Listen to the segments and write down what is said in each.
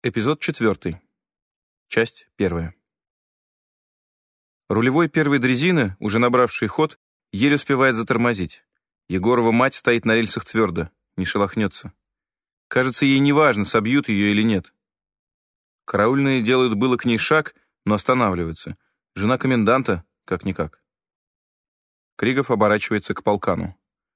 Эпизод 4. Часть 1. Рулевой первой дрезины, уже набравший ход, еле успевает затормозить. Егорова мать стоит на рельсах твердо, не шелохнется. Кажется, ей не важно, собьют ее или нет. Караульные делают было к ней шаг, но останавливаются. Жена коменданта, как-никак. Кригов оборачивается к полкану.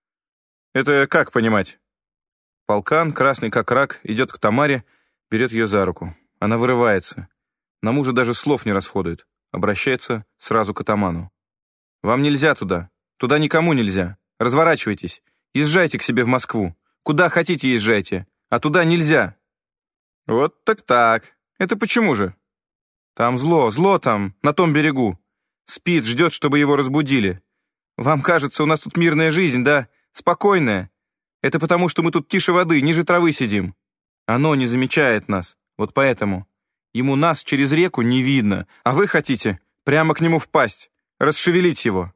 «Это как понимать?» Полкан, красный как рак, идет к Тамаре, берет ее за руку. Она вырывается. На мужа даже слов не расходует. Обращается сразу к атаману. «Вам нельзя туда. Туда никому нельзя. Разворачивайтесь. Езжайте к себе в Москву. Куда хотите езжайте. А туда нельзя». «Вот так-так. Это почему же?» «Там зло там, на том берегу. Спит, ждет, чтобы его разбудили. Вам кажется, у нас тут мирная жизнь, да? Спокойная. Это потому, что мы тут тише воды, ниже травы сидим. Оно не замечает нас, вот поэтому. Ему нас через реку не видно, а вы хотите прямо к нему впасть, расшевелить его».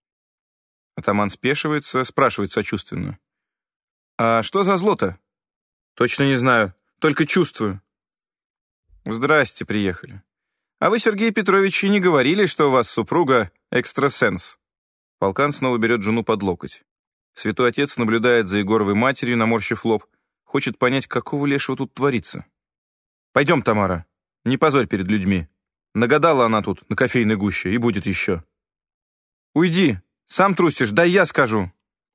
Атаман спешивается, спрашивает сочувственно. «А что за зло-то?» «Точно не знаю, только чувствую». «Здрасте, приехали. А вы, Сергей Петрович, и не говорили, что у вас супруга экстрасенс?» Полкан снова берет жену под локоть. Святой отец наблюдает за Егоровой матерью, наморщив лоб. Хочет понять, какого лешего тут творится. «Пойдем, Тамара, не позорь перед людьми. Нагадала она тут на кофейной гуще, и будет еще». «Уйди, сам трусишь, дай я скажу».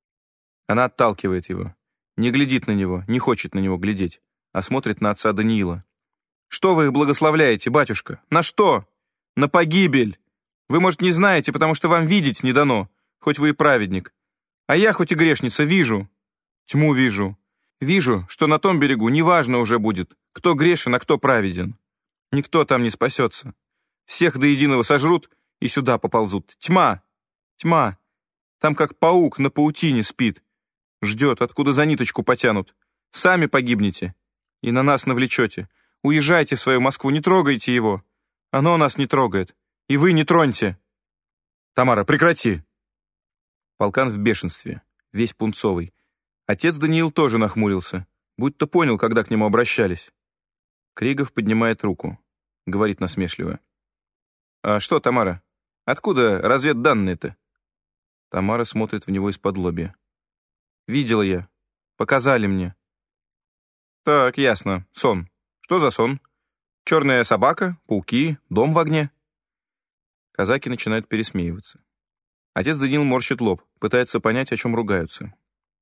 Она отталкивает его. Не глядит на него, не хочет на него глядеть, а смотрит на отца Даниила. «Что вы их благословляете, батюшка? На что? На погибель. Вы, может, не знаете, потому что вам видеть не дано, хоть вы и праведник. А я, хоть и грешница, вижу. Тьму вижу. Вижу, что на том берегу неважно уже будет, кто грешен, а кто праведен. Никто там не спасется. Всех до единого сожрут и сюда поползут. Тьма! Тьма! Там как паук на паутине спит. Ждет, откуда за ниточку потянут. Сами погибнете. И на нас навлечете. Уезжайте в свою Москву, не трогайте его. Оно нас не трогает. И вы не троньте». «Тамара, прекрати!» Полкан в бешенстве, весь пунцовый. Отец Даниил тоже нахмурился, будто понял, когда к нему обращались. Кригов поднимает руку, говорит насмешливо. «А что, Тамара, откуда разведданные-то?» Тамара смотрит в него из-под лобья. «Видела я. Показали мне». «Так, ясно. Сон. Что за сон? Черная собака, пауки, дом в огне?» Казаки начинают пересмеиваться. Отец Даниил морщит лоб, пытается понять, о чем ругаются.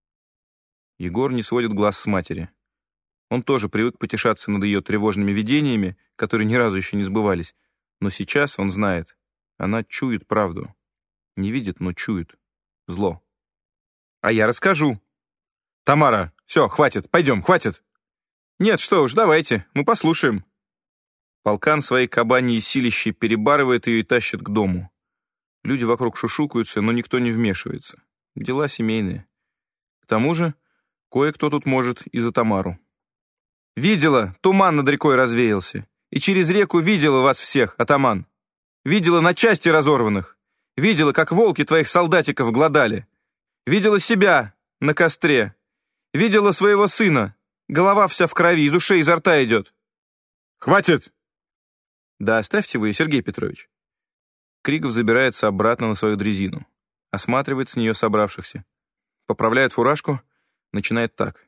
Егор не сводит глаз с матери. Он тоже привык потешаться над ее тревожными видениями, которые ни разу еще не сбывались, но сейчас он знает. Она чует правду. Не видит, но чует. Зло. «А я расскажу». «Тамара, все, хватит, пойдем, хватит». «Нет, что уж, давайте, мы послушаем». Полкан своей кабаньей силищей перебарывает ее и тащит к дому. Люди вокруг шушукаются, но никто не вмешивается. Дела семейные. К тому же, кое-кто тут может и за Тамару. «Видела, туман над рекой развеялся. И через реку видела вас всех, атаман. Видела на части разорванных. Видела, как волки твоих солдатиков глодали. Видела себя на костре. Видела своего сына. Голова вся в крови, из ушей, изо рта идет». «Хватит!» «Да оставьте вы, Сергей Петрович». Кригов забирается обратно на свою дрезину, осматривает с нее собравшихся, поправляет фуражку, начинает так.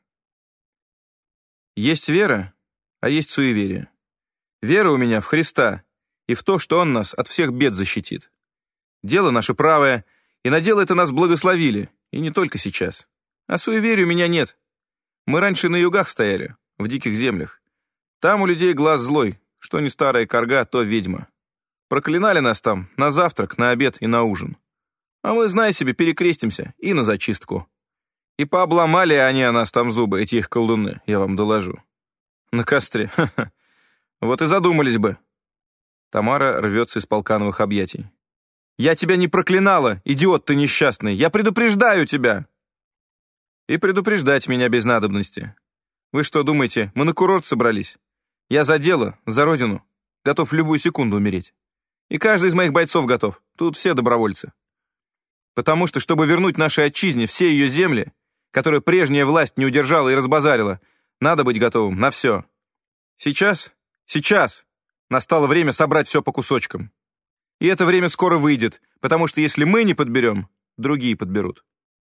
«Есть вера, а есть суеверие. Вера у меня в Христа и в то, что Он нас от всех бед защитит. Дело наше правое, и на дело это нас благословили, и не только сейчас. А суеверия у меня нет. Мы раньше на югах стояли, в диких землях. Там у людей глаз злой, что не старая карга, то ведьма. Проклинали нас там на завтрак, на обед и на ужин. А мы, знай себе, перекрестимся и на зачистку. И пообломали они о нас там зубы, эти их колдуны, я вам доложу. На костре, ха-ха. Вот и задумались бы». Тамара рвется из полкановых объятий. «Я тебя не проклинала, идиот ты несчастный, я предупреждаю тебя!» «И предупреждать меня без надобности. Вы что думаете, мы на курорт собрались? Я за дело, за родину, готов в любую секунду умереть. И каждый из моих бойцов готов, тут все добровольцы. Потому что, чтобы вернуть нашей отчизне все ее земли, которые прежняя власть не удержала и разбазарила, надо быть готовым на все. Сейчас Сейчас настало время собрать все по кусочкам. И это время скоро выйдет, потому что если мы не подберем, другие подберут.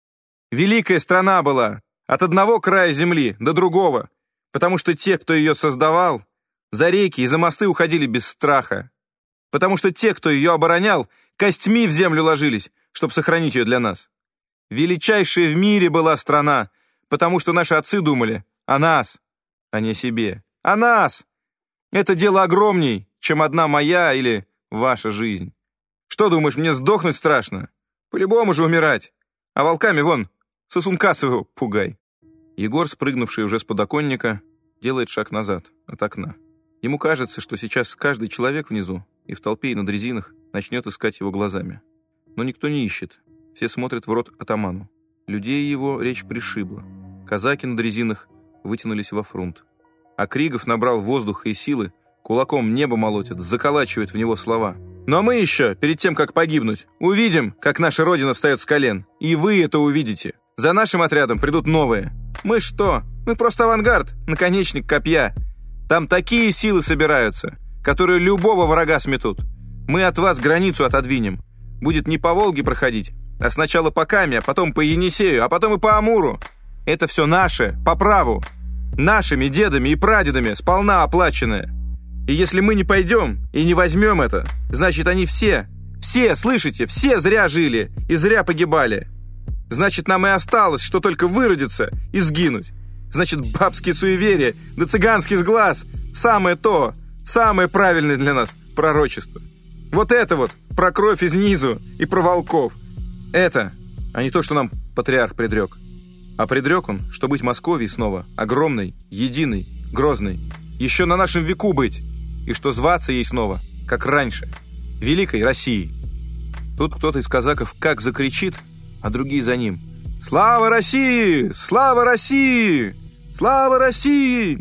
Великая страна была от одного края земли до другого, потому что те, кто ее создавал, за реки и за мосты уходили без страха. Потому что те, кто ее оборонял, костьми в землю ложились, чтобы сохранить ее для нас. Величайшая в мире была страна, потому что наши отцы думали о нас, а не о себе. О нас! Это дело огромней, чем одна моя или ваша жизнь. Что, думаешь, мне сдохнуть страшно? По-любому же умирать. А волками вон, сосунка своего пугай. Егор, спрыгнувший уже с подоконника, делает шаг назад, от окна. Ему кажется, что сейчас каждый человек внизу и в толпе, и на дрезинах начнет искать его глазами. Но никто не ищет. Все смотрят в рот атаману. Людей его речь пришибла. Казаки на дрезинах вытянулись во фрунт. А Кригов набрал воздуха и силы, кулаком небо молотит, заколачивает в него слова. Но мы еще, перед тем, как погибнуть, увидим, как наша Родина встает с колен. И вы это увидите. За нашим отрядом придут новые. Мы что? Мы просто авангард, наконечник копья. Там такие силы собираются, которые любого врага сметут. Мы от вас границу отодвинем. Будет не по Волге проходить, а сначала по Каме, а потом по Енисею, а потом и по Амуру. Это все наше, по праву. Нашими дедами и прадедами сполна оплаченное. И если мы не пойдем и не возьмем это, значит, они все, слышите, все зря жили и зря погибали. Значит, нам и осталось, что только выродиться и сгинуть. Значит, бабские суеверия, да цыганский сглаз – самое то, самое правильное для нас пророчество. Вот это вот про кровь из низу и про волков. Это, а не то, что нам патриарх предрек. А предрек он, что быть Московией снова огромной, единой, грозной, еще на нашем веку быть, и что зваться ей снова, как раньше, Великой Россией. Тут кто-то из казаков как закричит, а другие за ним: «Слава России! Слава России! Слава России!»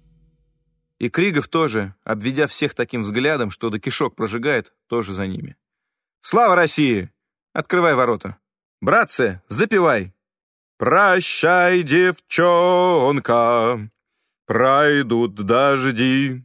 И Кригов тоже, обведя всех таким взглядом, что до кишок прожигает, тоже за ними. «Слава России! Открывай ворота! Братцы, запевай!» «Прощай, девчонка, пройдут дожди,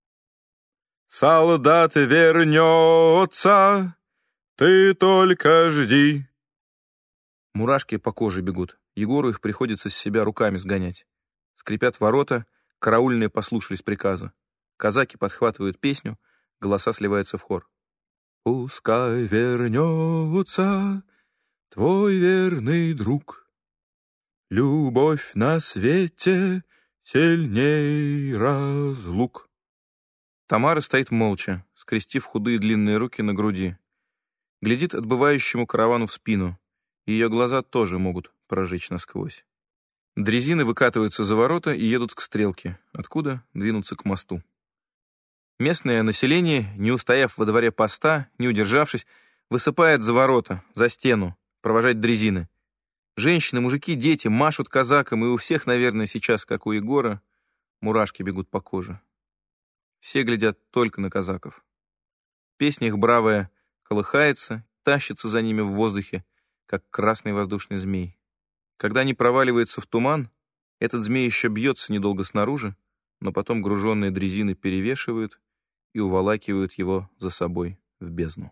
солдат вернется, ты только жди». Мурашки по коже бегут. Егору их приходится с себя руками сгонять. Скрипят ворота, караульные послушались приказа. Казаки подхватывают песню, голоса сливаются в хор. «Пускай вернется твой верный друг, любовь на свете сильней разлук». Тамара стоит молча, скрестив худые длинные руки на груди. Глядит отбывающему каравану в спину. Ее глаза тоже могут прожечь насквозь. Дрезины выкатываются за ворота и едут к стрелке, откуда двинутся к мосту. Местное население, не устояв во дворе поста, не удержавшись, высыпает за ворота, за стену, провожать дрезины. Женщины, мужики, дети машут казакам, и у всех, наверное, сейчас, как у Егора, мурашки бегут по коже. Все глядят только на казаков. Песня их бравая колыхается, тащится за ними в воздухе, как красный воздушный змей. Когда они проваливаются в туман, этот змей еще бьется недолго снаружи, но потом груженные дрезины перевешивают и уволакивают его за собой в бездну.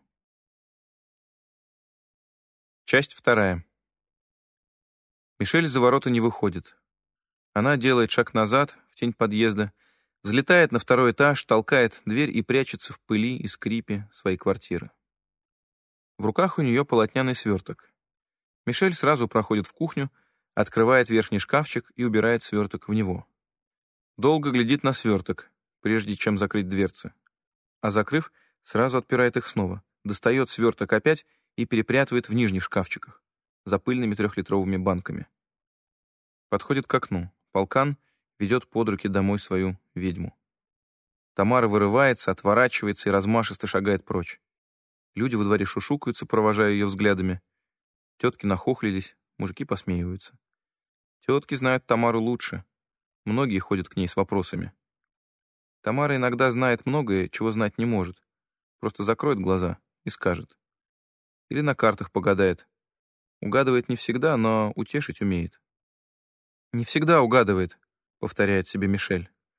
Часть 2. Мишель за ворота не выходит. Она делает шаг назад, в тень подъезда, взлетает на 2-й этаж, толкает дверь и прячется в пыли и скрипе своей квартиры. В руках у нее полотняный сверток. Мишель сразу проходит в кухню, открывает верхний шкафчик и убирает сверток в него. Долго глядит на сверток, прежде чем закрыть дверцы. А закрыв, сразу отпирает их снова, достает сверток опять и перепрятывает в нижних шкафчиках, за пыльными 3-литровыми банками. Подходит к окну. Полкан ведет под руки домой свою ведьму. Тамара вырывается, отворачивается и размашисто шагает прочь. Люди во дворе шушукаются, провожая ее взглядами. Тетки нахохлились, мужики посмеиваются. Тетки знают Тамару лучше. Многие ходят к ней с вопросами. Тамара иногда знает многое, чего знать не может. Просто закроет глаза и скажет. Или на картах погадает. Угадывает не всегда, но утешить умеет. «Не всегда угадывает», — повторяет себе Мишель.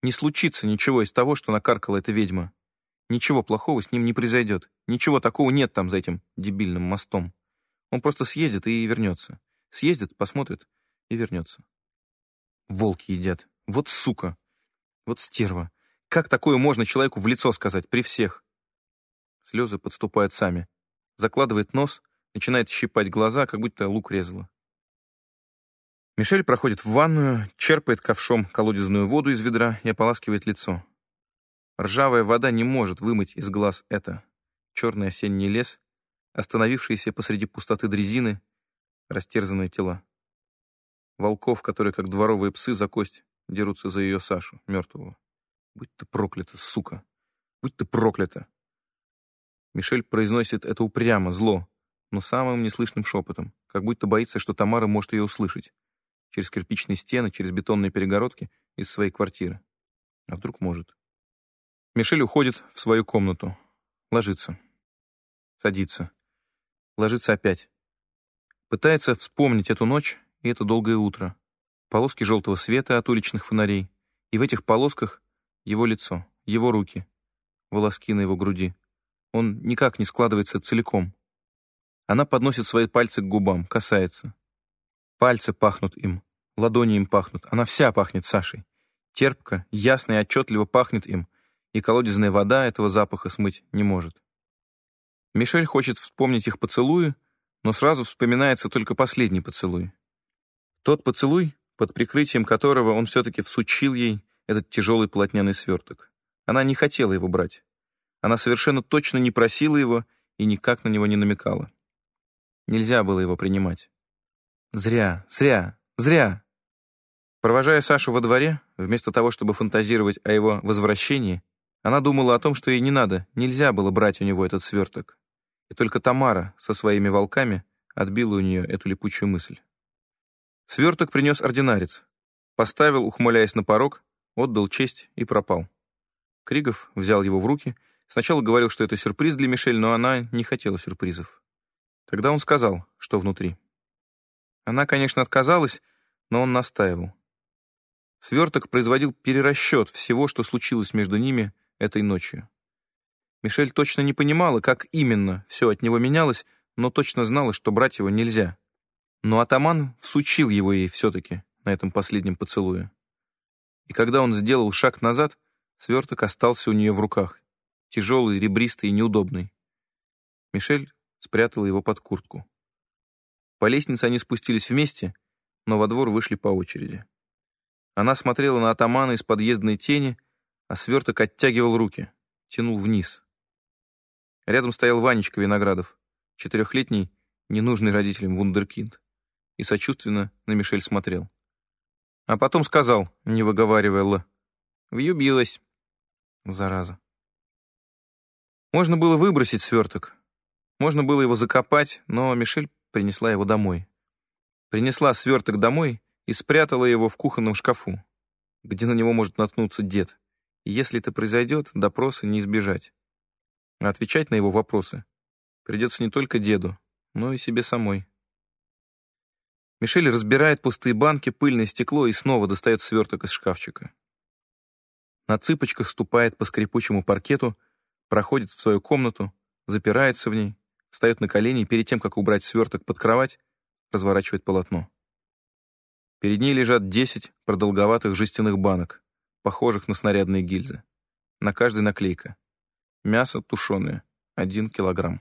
Не случится ничего из того, что накаркала эта ведьма. Ничего плохого с ним не произойдет. Ничего такого нет там за этим дебильным мостом. Он просто съездит и вернется. Съездит, посмотрит и вернется. Волки едят. Вот сука. Вот стерва. Как такое можно человеку в лицо сказать при всех? Слезы подступают сами. Закладывает нос, начинает щипать глаза, как будто лук резала. Мишель проходит в ванную, черпает ковшом колодезную воду из ведра и ополаскивает лицо. Ржавая вода не может вымыть из глаз это. Черный осенний лес, остановившиеся посреди пустоты дрезины, растерзанные тела. Волков, которые, как дворовые псы за кость, дерутся за ее Сашу, мертвого. Будь ты проклята, сука! Будь ты проклята! Мишель произносит это упрямо, зло, но самым неслышным шепотом, как будто боится, что Тамара может ее услышать. Через кирпичные стены, через бетонные перегородки из своей квартиры. А вдруг может? Мишель уходит в свою комнату. Ложится. Садится. Ложится опять. Пытается вспомнить эту ночь и это долгое утро. Полоски желтого света от уличных фонарей. И в этих полосках его лицо, его руки, волоски на его груди. Он никак не складывается целиком. Она подносит свои пальцы к губам, касается. Пальцы пахнут им, ладони им пахнут. Она вся пахнет Сашей. Терпко, ясно и отчетливо пахнет им, и колодезная вода этого запаха смыть не может. Мишель хочет вспомнить их поцелуи, но сразу вспоминается только последний поцелуй. Тот поцелуй, под прикрытием которого он все-таки всучил ей этот тяжелый полотняный сверток. Она не хотела его брать. Она совершенно точно не просила его и никак на него не намекала. Нельзя было его принимать. Зря. Провожая Сашу во дворе, вместо того, чтобы фантазировать о его возвращении, она думала о том, что ей не надо, нельзя было брать у него этот сверток. И только Тамара со своими волками отбила у нее эту липучую мысль. Сверток принес ординарец. Поставил, ухмыляясь на порог, отдал честь и пропал. Кригов взял его в руки. Сначала говорил, что это сюрприз для Мишель, но она не хотела сюрпризов. Тогда он сказал, что внутри. Она, конечно, отказалась, но он настаивал. Сверток производил перерасчет всего, что случилось между ними этой ночью. Мишель точно не понимала, как именно все от него менялось, но точно знала, что брать его нельзя. Но атаман всучил его ей все-таки на этом последнем поцелуе. И когда он сделал шаг назад, сверток остался у нее в руках, тяжелый, ребристый и неудобный. Мишель спрятала его под куртку. По лестнице они спустились вместе, но во двор вышли по очереди. Она смотрела на атамана из подъездной тени, а сверток оттягивал руки, тянул вниз. Рядом стоял Ванечка Виноградов, 4-летний, ненужный родителям вундеркинд, и сочувственно на Мишель смотрел. А потом сказал, не выговаривая «л», «Влюбилась». Зараза. Можно было выбросить сверток, можно было его закопать, но Мишель принесла его домой. Принесла сверток домой и спрятала его в кухонном шкафу, где на него может наткнуться дед. И если это произойдет, допроса не избежать. А отвечать на его вопросы придется не только деду, но и себе самой. Мишель разбирает пустые банки, пыльное стекло и снова достает сверток из шкафчика. На цыпочках ступает по скрипучему паркету, проходит в свою комнату, запирается в ней, встает на колени и перед тем, как убрать сверток под кровать, разворачивает полотно. Перед ней лежат 10 продолговатых жестяных банок, похожих на снарядные гильзы. На каждой наклейка. Мясо тушеное, 1 килограмм.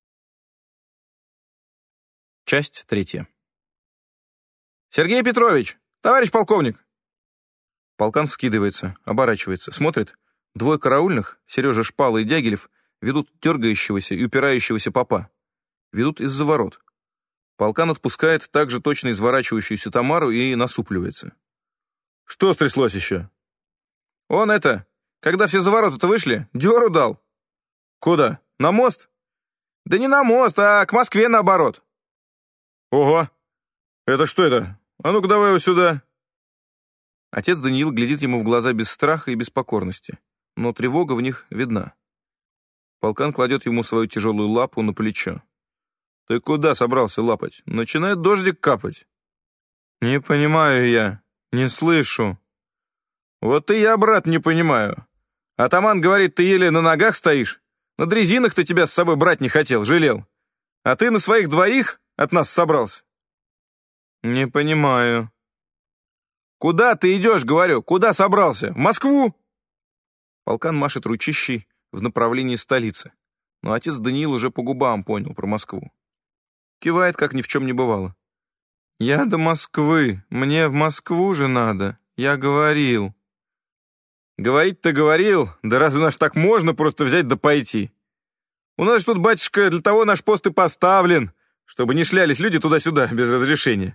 Часть 3. «Сергей Петрович! Товарищ полковник!» Полкан вскидывается, оборачивается, смотрит. 2 караульных, Сережа Шпала и Дягилев, ведут дергающегося и упирающегося попа. Ведут из-за ворот. Полкан отпускает также точно изворачивающуюся Тамару и насупливается. «Что стряслось еще?» «Он это, когда все за ворота-то вышли, дёру дал». «Куда? На мост?» «Да не на мост, а к Москве наоборот». «Ого! Это что это? А ну-ка давай его сюда». Отец Даниил глядит ему в глаза без страха и без покорности, но тревога в них видна. Полкан кладет ему свою тяжелую лапу на плечо. «Ты куда собрался лапать? Начинает дождик капать». «Не понимаю я, не слышу». Вот и я, брат, не понимаю. Атаман говорит, ты еле на ногах стоишь. На дрезинах-то тебя с собой брать не хотел, жалел. А ты на своих двоих от нас собрался? Не понимаю. Куда ты идешь, говорю? Куда собрался? В Москву? Полкан машет ручищей в направлении столицы. Но отец Даниил уже по губам понял про Москву. Кивает, как ни в чем не бывало. Я до Москвы. Мне в Москву же надо. Я говорил. Говорить-то говорил. Да разве наш так можно просто взять да пойти? У нас тут, батюшка, для того наш пост и поставлен, чтобы не шлялись люди туда-сюда без разрешения.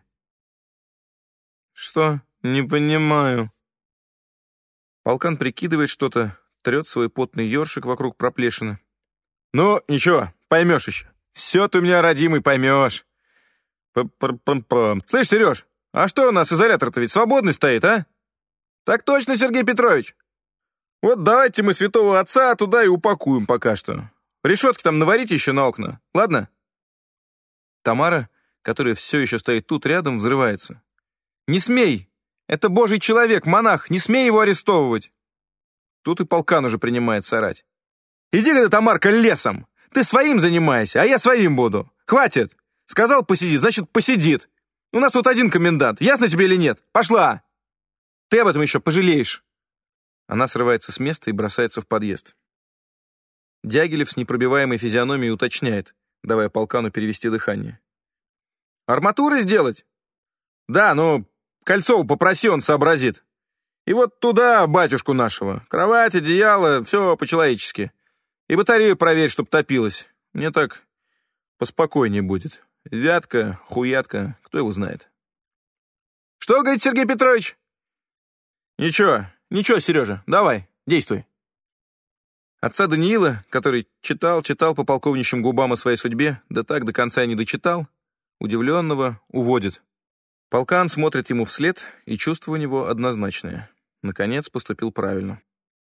Что? Не понимаю. Полкан прикидывает что-то, трет свой потный ёршик вокруг проплешины. Ну, ничего, поймешь еще. Все ты у меня, родимый, поймешь. Слышь, Сереж, а что у нас изолятор-то ведь свободный стоит, а? Так точно, Сергей Петрович. Вот давайте мы святого отца туда и упакуем пока что. Решетки там наварите еще на окна, ладно? Тамара, которая все еще стоит тут рядом, взрывается. Не смей! Это божий человек, монах, не смей его арестовывать. Тут и полкан уже принимается орать. Иди-ка ты, Тамарка, лесом! Ты своим занимайся, а я своим буду. Хватит! Сказал посидит, значит посидит. У нас тут один комендант, ясно тебе или нет? Пошла! Ты об этом еще пожалеешь. Она срывается с места и бросается в подъезд. Дягилев с непробиваемой физиономией уточняет, давая полкану перевести дыхание. Арматуры сделать? Да, ну, Кольцову попроси, он сообразит. И вот туда батюшку нашего. Кровать, одеяло, все по-человечески. И батарею проверь, чтоб топилась. Мне так поспокойнее будет. Вятка, хуятка, кто его знает. Что, говорит Сергей Петрович? Ничего, Сережа, давай, действуй. Отца Даниила, который читал по полковничьим губам о своей судьбе, да так до конца и не дочитал, удивленного уводит. Полкан смотрит ему вслед, и чувство у него однозначное. Наконец поступил правильно.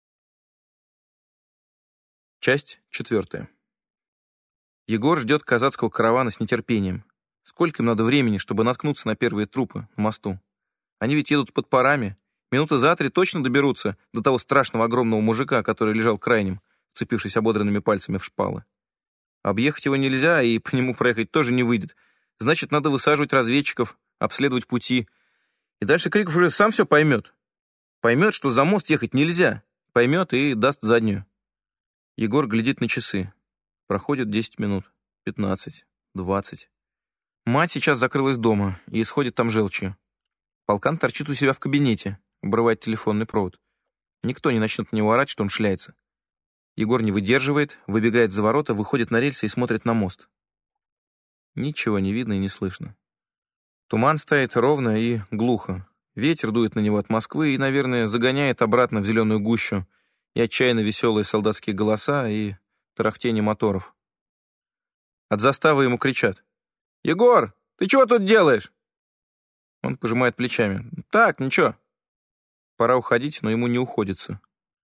Часть 4. Егор ждет казацкого каравана с нетерпением. Сколько им надо времени, чтобы наткнуться на первые трупы на мосту? Они ведь едут под парами. Минуты за 3 точно доберутся до того страшного огромного мужика, который лежал крайним, вцепившись ободранными пальцами в шпалы. Объехать его нельзя, и по нему проехать тоже не выйдет. Значит, надо высаживать разведчиков, обследовать пути. И дальше Криков уже сам все поймет. Поймет, что за мост ехать нельзя. Поймет и даст заднюю. Егор глядит на часы. Проходит 10 минут, 15, 20. Мать сейчас закрылась дома и исходит там желчью. Полкан торчит у себя в кабинете, обрывает телефонный провод. Никто не начнет на него орать, что он шляется. Егор не выдерживает, выбегает за ворота, выходит на рельсы и смотрит на мост. Ничего не видно и не слышно. Туман стоит ровно и глухо. Ветер дует на него от Москвы и, наверное, загоняет обратно в зеленую гущу, и отчаянно веселые солдатские голоса, и тарахтение моторов. От заставы ему кричат. «Егор, ты чего тут делаешь?» Он пожимает плечами. «Так, ничего». Пора уходить, но ему не уходится.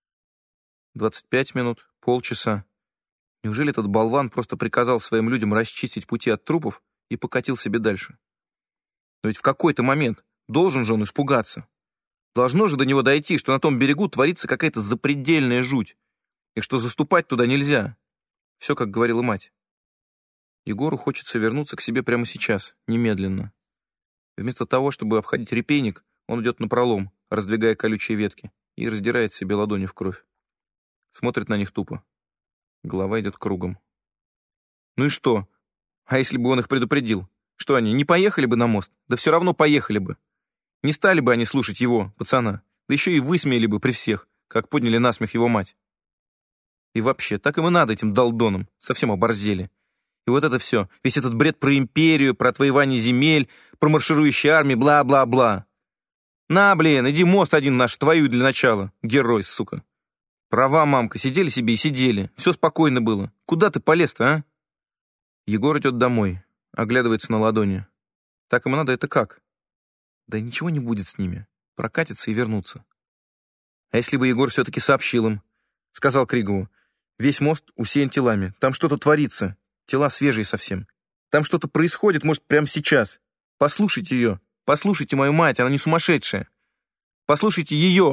25 минут, полчаса. Неужели этот болван просто приказал своим людям расчистить пути от трупов и покатил себе дальше? Но ведь в какой-то момент должен же он испугаться. Должно же до него дойти, что на том берегу творится какая-то запредельная жуть, и что заступать туда нельзя. Все, как говорила мать. Егору хочется вернуться к себе прямо сейчас, немедленно. Вместо того, чтобы обходить репейник, он идет напролом, раздвигая колючие ветки, и раздирает себе ладони в кровь. Смотрит на них тупо. Голова идет кругом. Ну и что? А если бы он их предупредил? Что они, не поехали бы на мост? Да все равно поехали бы. Не стали бы они слушать его, пацана. Да еще и высмеяли бы при всех, как подняли насмех его мать. И вообще, так им и надо этим долдонам. Совсем оборзели. И вот это все, весь этот бред про империю, про отвоевание земель, про марширующие армии, бла-бла-бла. На, блин, иди мост один наш твою для начала. Герой, сука. Права, мамка, сидели себе и сидели. Все спокойно было. Куда ты полез-то, а? Егор идет домой, оглядывается на ладони. Так ему надо, это как? Да ничего не будет с ними. Прокатятся и вернутся. А если бы Егор все-таки сообщил им? Сказал Кригову. Весь мост усеян телами. Там что-то творится. Тела свежие совсем. Там что-то происходит, может, прямо сейчас. Послушайте ее. Послушайте мою мать, она не сумасшедшая. Послушайте ее.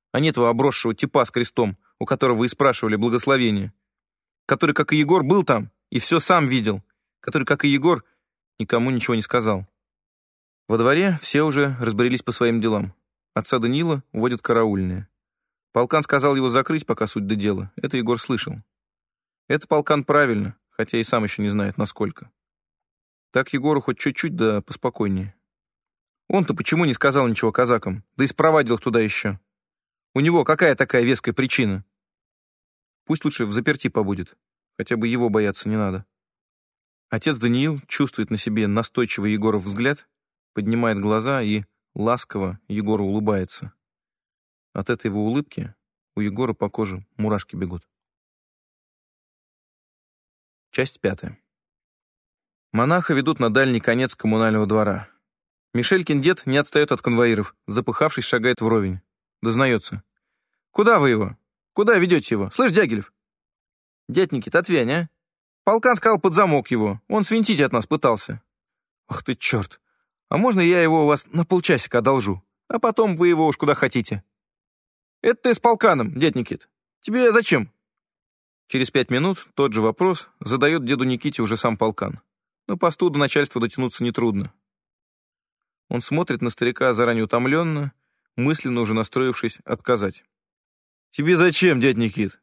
а не этого обросшего типа с крестом, у которого вы и спрашивали благословение, который, как и Егор, был там и все сам видел, который, как и Егор, никому ничего не сказал. Во дворе все уже разбрелись по своим делам. Отца Даниила уводят караульные. Полкан сказал его закрыть, пока суть до дела. Это Егор слышал. Это Полкан правильно, хотя и сам еще не знает, насколько. Так Егору хоть чуть-чуть, да поспокойнее. Он-то почему не сказал ничего казакам, да и спровадил их туда еще? У него какая такая веская причина? Пусть лучше взаперти побудет, хотя бы его бояться не надо. Отец Даниил чувствует на себе настойчивый Егоров взгляд, поднимает глаза и ласково Егору улыбается. От этой его улыбки у Егора по коже мурашки бегут. Часть 5. Монаха ведут на дальний конец коммунального двора. Мишелькин дед не отстает от конвоиров, запыхавшись, шагает вровень. Дознается. «Куда вы его? Куда ведете его? Слышь, Дягилев?» «Дядь Никит, отвянь, а? Полкан сказал под замок его. Он свинтить от нас пытался». «Ах ты, черт! А можно я его у вас на полчасика одолжу? А потом вы его уж куда хотите?» «Это ты с Полканом, дядь Никит. Тебе зачем?» Через 5 минут тот же вопрос задает деду Никите уже сам Полкан. Но посту до начальства дотянуться нетрудно. Он смотрит на старика заранее утомленно, мысленно уже настроившись отказать. «Тебе зачем, дядь Никит?»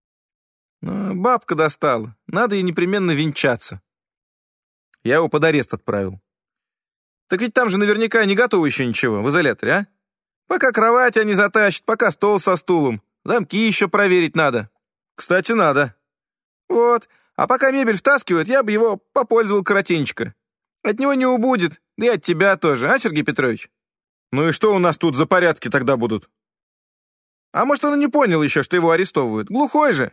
«Бабка достала. Надо ей непременно венчаться». «Я его под арест отправил». «Так ведь там же наверняка не готово еще ничего, в изоляторе, а? Пока кровать они затащат, пока стол со стулом. Замки еще проверить надо». «Кстати, надо». «Вот. А пока мебель втаскивают, я бы его попользовал коротенечко. От него не убудет, да и от тебя тоже, а, Сергей Петрович?» «Ну и что у нас тут за порядки тогда будут?» «А может, он и не понял еще, что его арестовывают? Глухой же».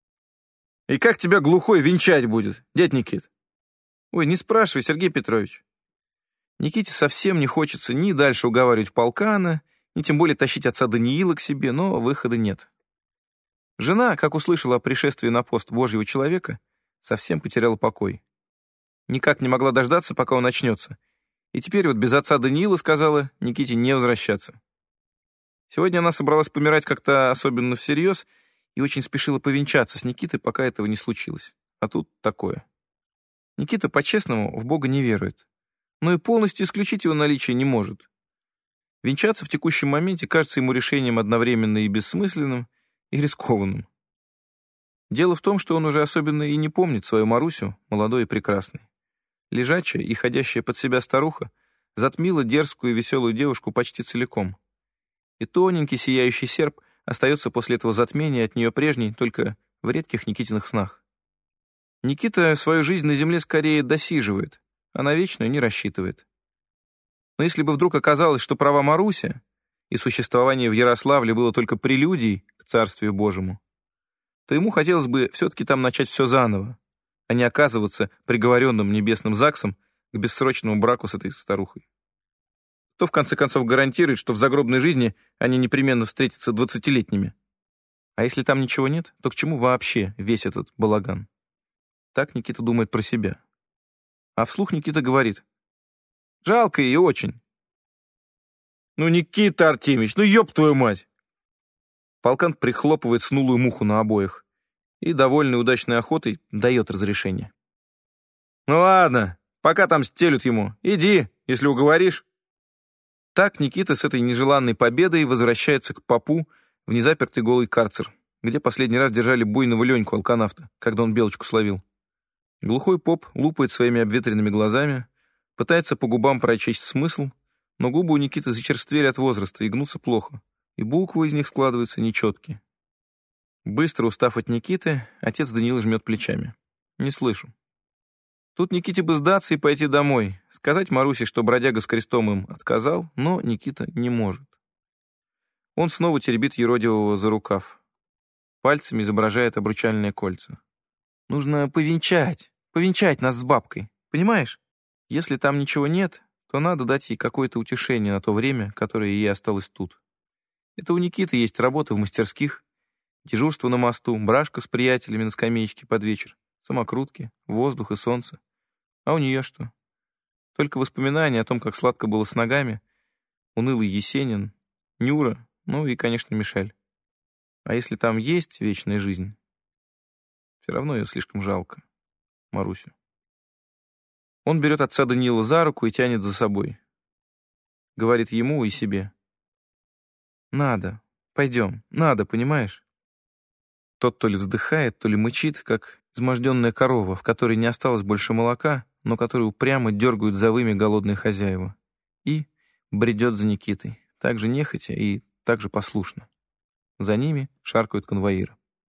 «И как тебя глухой венчать будет, дядь Никит?» «Ой, не спрашивай, Сергей Петрович». Никите совсем не хочется ни дальше уговаривать Полкана, ни тем более тащить отца Даниила к себе, но выхода нет. Жена, как услышала о пришествии на пост Божьего человека, совсем потеряла покой. Никак не могла дождаться, пока он очнется. И теперь вот без отца Даниила сказала Никите не возвращаться. Сегодня она собралась помирать как-то особенно всерьез и очень спешила повенчаться с Никитой, пока этого не случилось. А тут такое. Никита, по-честному, в Бога не верует, но и полностью исключить его наличие не может. Венчаться в текущем моменте кажется ему решением одновременно и бессмысленным, и рискованным. Дело в том, что он уже особенно и не помнит свою Марусю, молодой и прекрасной. Лежачая и ходящая под себя старуха затмила дерзкую и веселую девушку почти целиком. И тоненький сияющий серп остается после этого затмения от нее прежней только в редких Никитиных снах. Никита свою жизнь на земле скорее досиживает, а на вечную не рассчитывает. Но если бы вдруг оказалось, что права Маруся и существование в Ярославле было только прелюдией к Царствию Божьему, то ему хотелось бы все-таки там начать все заново, а не оказываться приговоренным небесным ЗАГСом к бессрочному браку с этой старухой. Кто в конце концов гарантирует, что в загробной жизни они непременно встретятся 20-летними? А если там ничего нет, то к чему вообще весь этот балаган? Так Никита думает про себя. А вслух Никита говорит: «Жалко ее очень». «Ну, Никита Артемьевич, ну ёб твою мать!» Полкан прихлопывает снулую муху на обоих и, довольный удачной охотой, дает разрешение. «Ну ладно, пока там стелют ему. Иди, если уговоришь». Так Никита с этой нежеланной победой возвращается к попу в незапертый голый карцер, где последний раз держали буйного Леньку алканавта, когда он белочку словил. Глухой поп лупает своими обветренными глазами, пытается по губам прочесть смысл, но губы у Никиты зачерствели от возраста и гнутся плохо, и буквы из них складываются нечеткие. Быстро устав от Никиты, отец Даниил жмет плечами. «Не слышу». Тут Никите бы сдаться и пойти домой, сказать Марусе, что бродяга с крестом им отказал, но Никита не может. Он снова теребит юродивого за рукав. Пальцами изображает обручальное кольцо. «Нужно повенчать нас с бабкой, понимаешь? Если там ничего нет, то надо дать ей какое-то утешение на то время, которое ей осталось тут. Это у Никиты есть работа в мастерских, дежурство на мосту, брашка с приятелями на скамеечке под вечер, самокрутки, воздух и солнце. А у нее что? Только воспоминания о том, как сладко было с ногами, унылый Есенин, Нюра, Ну и, конечно, Мишель. А если там есть вечная жизнь, все равно ее слишком жалко, Марусю. Он берет отца Даниила за руку и тянет за собой. Говорит ему и себе. «Надо, пойдем, надо, понимаешь?» Тот то ли вздыхает, то ли мычит, как изможденная корова, в которой не осталось больше молока, но которую упрямо дергают за вымя голодные хозяева. И бредет за Никитой, так же нехотя и так же послушно. За ними шаркают конвоиры.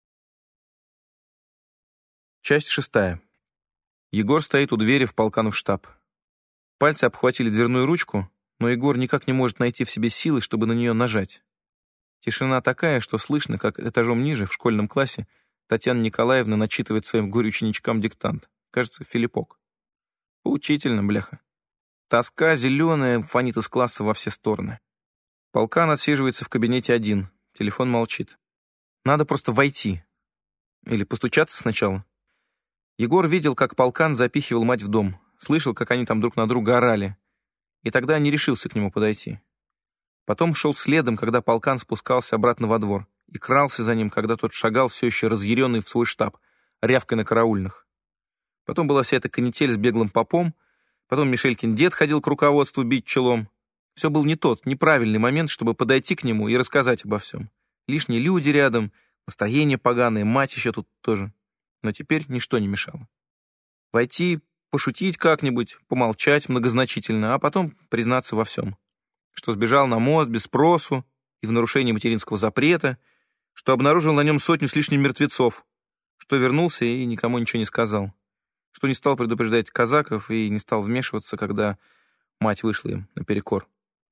Часть 6. Егор стоит у двери в Полканов штаб. Пальцы обхватили дверную ручку, но Егор никак не может найти в себе силы, чтобы на нее нажать. Тишина такая, что слышно, как этажом ниже, в школьном классе, Татьяна Николаевна начитывает своим горе-ученичкам диктант. Кажется, Филиппок. Поучительно, бляха. Тоска зеленая фонит из класса во все стороны. Полкан отсиживается в кабинете один. Телефон молчит. Надо просто войти. Или постучаться сначала. Егор видел, как Полкан запихивал мать в дом. Слышал, как они там друг на друга орали. И тогда не решился к нему подойти. Потом шел следом, когда Полкан спускался обратно во двор, и крался за ним, когда тот шагал все еще разъяренный в свой штаб, рявкой на караульных. Потом была вся эта канитель с беглым попом, потом Мишелькин дед ходил к руководству бить челом. Все был не тот, неправильный момент, чтобы подойти к нему и рассказать обо всем. Лишние люди рядом, настроение поганое, мать еще тут тоже. Но теперь ничто не мешало. Войти, пошутить как-нибудь, помолчать многозначительно, а потом признаться во всем. Что сбежал на мост без спросу и в нарушении материнского запрета, что обнаружил на нем 100 с лишним мертвецов, что вернулся и никому ничего не сказал, что не стал предупреждать казаков и не стал вмешиваться, когда мать вышла им наперекор.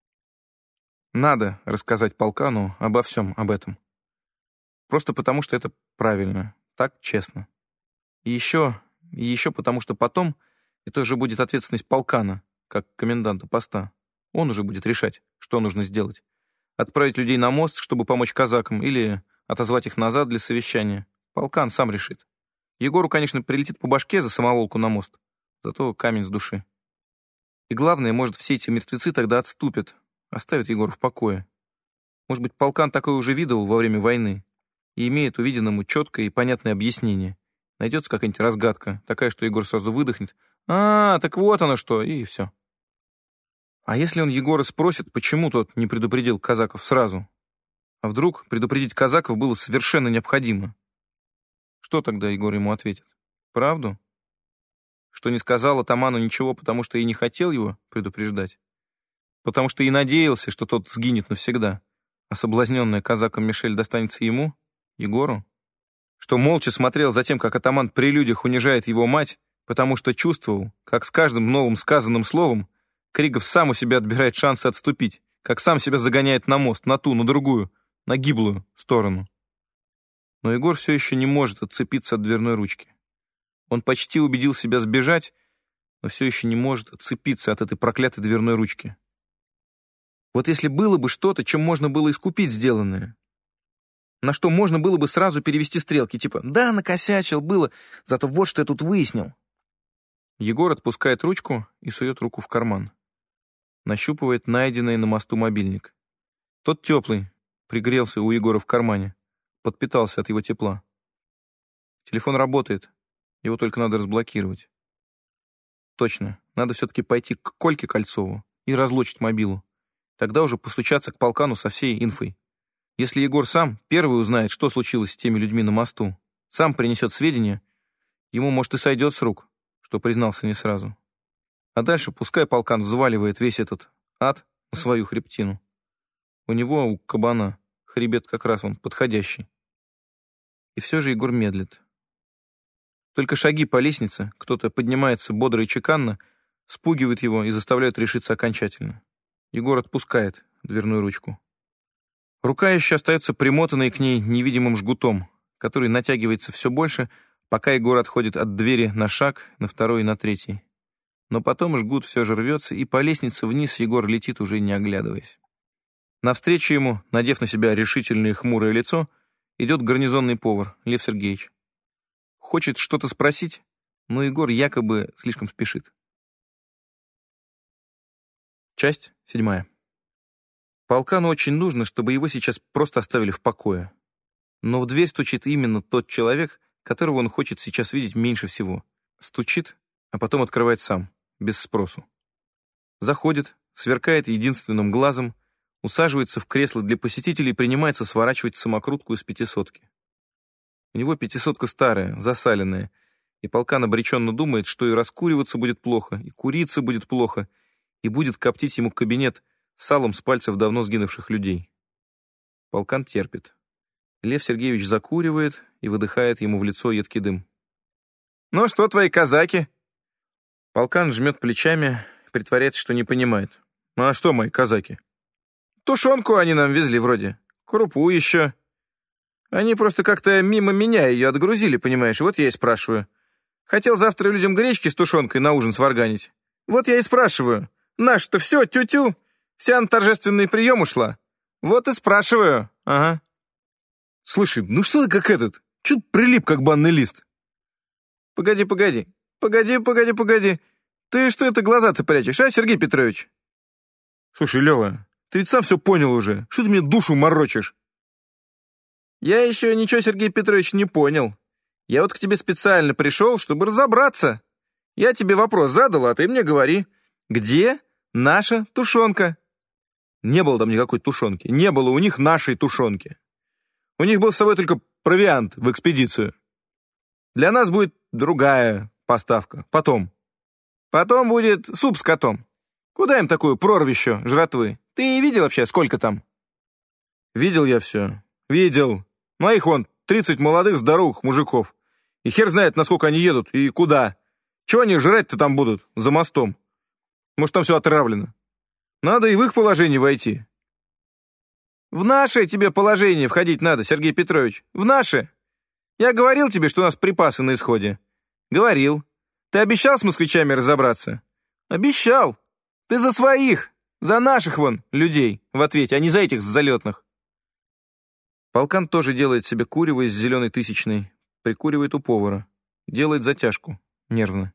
Надо рассказать Полкану обо всем об этом. Просто потому, что это правильно, так честно. И еще потому, что потом это уже будет ответственность Полкана, как коменданта поста. Он уже будет решать, что нужно сделать. Отправить людей на мост, чтобы помочь казакам, или отозвать их назад для совещания. Полкан сам решит. Егору, конечно, прилетит по башке за самоволку на мост, зато камень с души. И главное, может, все эти мертвецы тогда отступят, оставят Егора в покое. Может быть, Полкан такое уже видел во время войны и имеет увиденному четкое и понятное объяснение. Найдется какая-нибудь разгадка, такая, что Егор сразу выдохнет. «А, так вот оно что!» и все. А если он Егора спросит, почему тот не предупредил казаков сразу? А вдруг предупредить казаков было совершенно необходимо? Что тогда Егор ему ответит? Правду? Что не сказал атаману ничего, потому что и не хотел его предупреждать? Потому что и надеялся, что тот сгинет навсегда, а соблазненная казаком Мишель достанется ему, Егору? Что молча смотрел за тем, как атаман при людях унижает его мать, потому что чувствовал, как с каждым новым сказанным словом Кригов сам у себя отбирает шансы отступить, как сам себя загоняет на мост, на ту, на другую, на гиблую сторону. Но Егор все еще не может отцепиться от дверной ручки. Он почти убедил себя сбежать, но все еще не может отцепиться от этой проклятой дверной ручки. Вот если было бы что-то, чем можно было искупить сделанное, на что можно было бы сразу перевести стрелки, типа «да, накосячил, было, зато вот что я тут выяснил». Егор отпускает ручку и сует руку в карман. Нащупывает найденный на мосту мобильник. Тот теплый, пригрелся у Егора в кармане, подпитался от его тепла. Телефон работает, его только надо разблокировать. Точно, надо все-таки пойти к Кольке Кольцову и разлочить мобилу. Тогда уже постучаться к Полкану со всей инфой. Если Егор сам первый узнает, что случилось с теми людьми на мосту, сам принесет сведения, ему, может, и сойдет с рук, что признался не сразу. А дальше пускай Полкан взваливает весь этот ад на свою хребтину. У него, у кабана, хребет как раз он подходящий. И все же Егор медлит. Только шаги по лестнице, кто-то поднимается бодро и чеканно, спугивают его и заставляют решиться окончательно. Егор отпускает дверную ручку. Рука еще остается примотанной к ней невидимым жгутом, который натягивается все больше, пока Егор отходит от двери на шаг, на второй и на третий. Но потом жгут все же рвется, и по лестнице вниз Егор летит, уже не оглядываясь. Навстречу ему, надев на себя решительное и хмурое лицо, идет гарнизонный повар Лев Сергеевич. Хочет что-то спросить, но Егор якобы слишком спешит. Часть 7. Полкану очень нужно, чтобы его сейчас просто оставили в покое. Но в дверь стучит именно тот человек, которого он хочет сейчас видеть меньше всего. Стучит, а потом открывает сам, без спросу. Заходит, сверкает единственным глазом, усаживается в кресло для посетителей и принимается сворачивать самокрутку из 500-ки. У него 500-ка старая, засаленная, и Полкан обреченно думает, что и раскуриваться будет плохо, и куриться будет плохо, и будет коптить ему кабинет салом с пальцев давно сгинувших людей. Полкан терпит. Лев Сергеевич закуривает и выдыхает ему в лицо едкий дым. «Ну что, твои казаки?» Полкан жмет плечами, притворяется, что не понимает. «А что мои казаки?» «Тушенку они нам везли вроде, крупу еще. Они просто как-то мимо меня ее отгрузили, понимаешь, вот я и спрашиваю. Хотел завтра людям гречки с тушенкой на ужин сварганить. Вот я и спрашиваю. Наш-то все, тю-тю, вся на торжественный прием ушла. Вот и спрашиваю, ага». «Слушай, ну что ты как этот? Чё ты прилип, как банный лист?» «Погоди. Ты что это глаза-то прячешь, а, Сергей Петрович?» «Слушай, Лёва, ты ведь сам все понял уже. Что ты мне душу морочишь?» «Я еще ничего, Сергей Петрович, не понял. Я вот к тебе специально пришел, чтобы разобраться. Я тебе вопрос задал, а ты мне говори. Где наша тушенка?» Не было там никакой тушенки. Не было у них нашей тушенки. У них был с собой только провиант в экспедицию. Для нас будет другая поставка. Потом будет суп с котом. Куда им такую прорвищу жратвы? Ты видел вообще, сколько там?» «Видел я все. Видел. Ну, а их вон 30 молодых здоровых мужиков. И хер знает, насколько они едут и куда. Чего они жрать-то там будут за мостом? Может, там все отравлено. Надо и в их положение войти». «В наше тебе положение входить надо, Сергей Петрович. В наше. Я говорил тебе, что у нас припасы на исходе. Говорил. Ты обещал с москвичами разобраться? Обещал. Ты за своих, за наших вон людей в ответе, а не за этих залетных». Полкан тоже делает себе курево из зеленой тысячной, прикуривает у повара, делает затяжку, нервно.